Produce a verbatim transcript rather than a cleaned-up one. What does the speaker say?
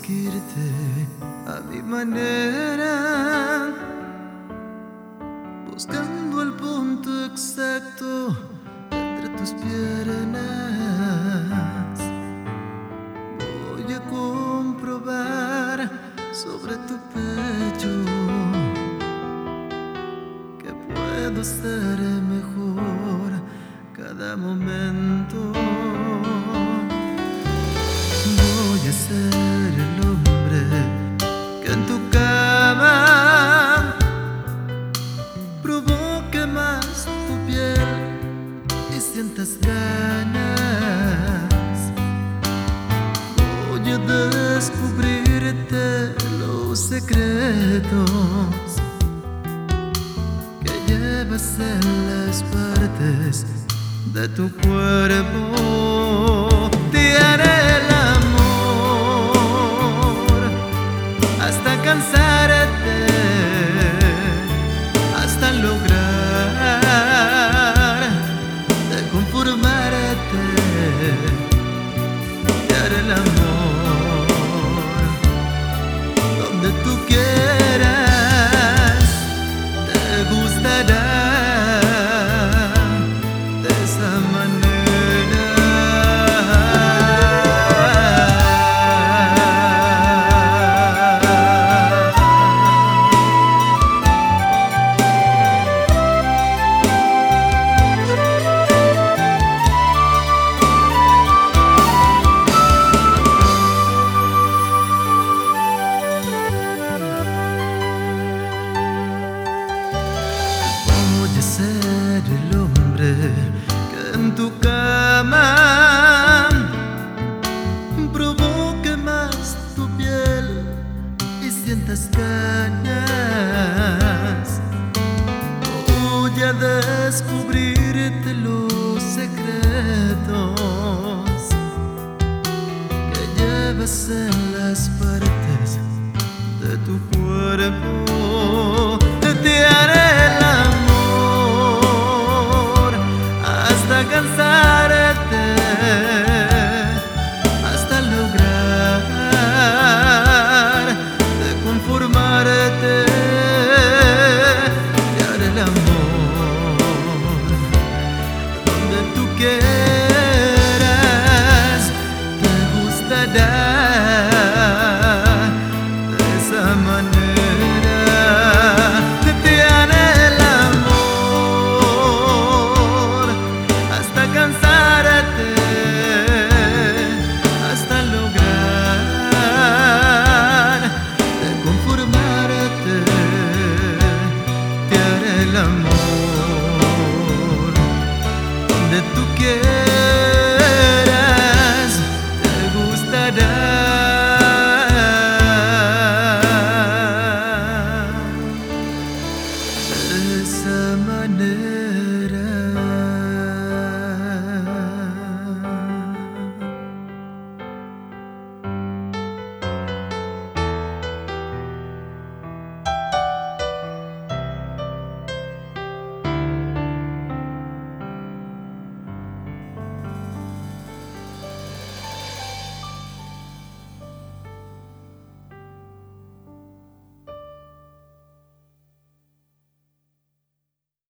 seguirte a mi manera, buscando el punto exacto entre tus piernas. Voy a comprobar sobre tu pecho que puedo ser mejor cada momento. Voy a ser el hombre que en tu cama provoque más tu piel y sientas ganas. Voy a descubrirte los secretos que llevas en las partes de tu cuerpo. Te haré el amor hasta cansarte, hasta lograr de conformarte. Te haré el amor donde tú quieras, te gustará de esa manera. Voy a ser el hombre que en tu cama provoque más tu piel y sientas ganas. Voy a descubrirte los secretos que llevas en